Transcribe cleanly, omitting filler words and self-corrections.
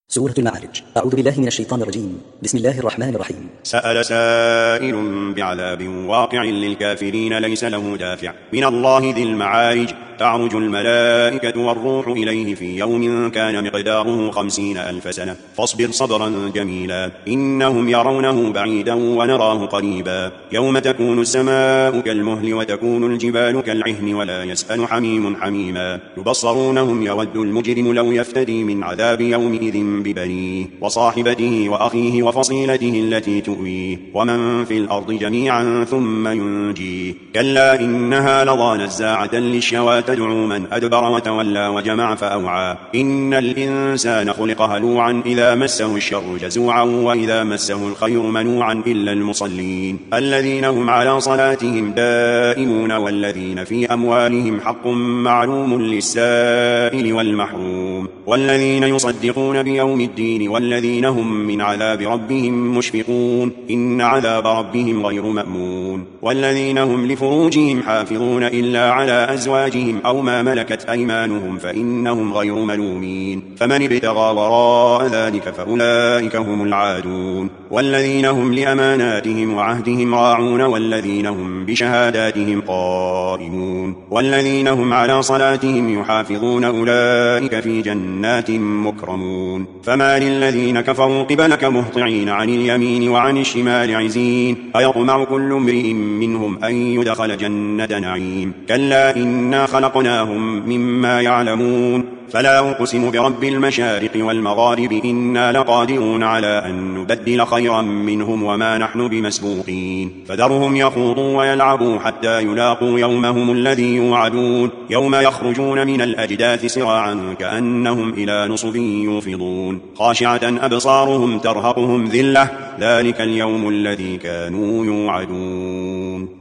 سورة المعارج. أعوذ بالله من الشيطان الرجيم. بسم الله الرحمن الرحيم. سأل سائل بعذاب واقع للكافرين ليس له دافع من الله ذي المعارج. تعرج الملائكة والروح إليه في يوم كان مقداره 50,000 سنة فاصبر صبرا جميلا إنهم يرونه بعيدا ونراه قريبا يوم تكون السماء كالمهل وتكون الجبال كالعهن ولا يسأل حميم حميما يبصرونهم يود المجرم لو يفتدي من عذاب يومئذ ببنيه وصاحبته وأخيه وفصيلته التي تؤويه ومن في الأرض جميعا ثم ينجيه كلا إنها لظى نزاعة للشوى تدعو من أدبر وتولى وجمع فأوعى إن الإنسان خلق هلوعا إذا مسه الشر جزوعا وإذا مسه الخير منوعا إلا المصلين الذين هم على صلاتهم دائمون والذين في أموالهم حق معلوم للسائل والمحروم والذين يصدقون بيوم الدين والذين هم من عذاب ربهم مشفقون إن عذاب ربهم غير مأمون والذين هم لفروجهم حافظون إلا على أزواجهم أو ما ملكت أيمانهم فإنهم غير ملومين فمن ابتغى وراء ذلك فأولئك هم العادون والذين هم لأماناتهم وعهدهم راعون والذين هم بشهاداتهم قائمون والذين هم على صلاتهم يحافظون أولئك في جنات مكرمون فما للذين كفروا قبلك مهطعين عن اليمين وعن الشمال عزين أيطمع كل امرئ منهم أن يدخل جنة نعيم كلا إنا خلقناهم مما يعلمون فلا أقسم برب المشارق والمغارب إنا لقادرون على أن نبدل خيرا منهم وما نحن بمسبوقين فذرهم يخوضوا ويلعبوا حتى يلاقوا يومهم الذي يوعدون يوم يخرجون من الأجداث سراعا كأنهم إلى نصب يوفضون خاشعة أبصارهم ترهقهم ذلة ذلك اليوم الذي كانوا يوعدون.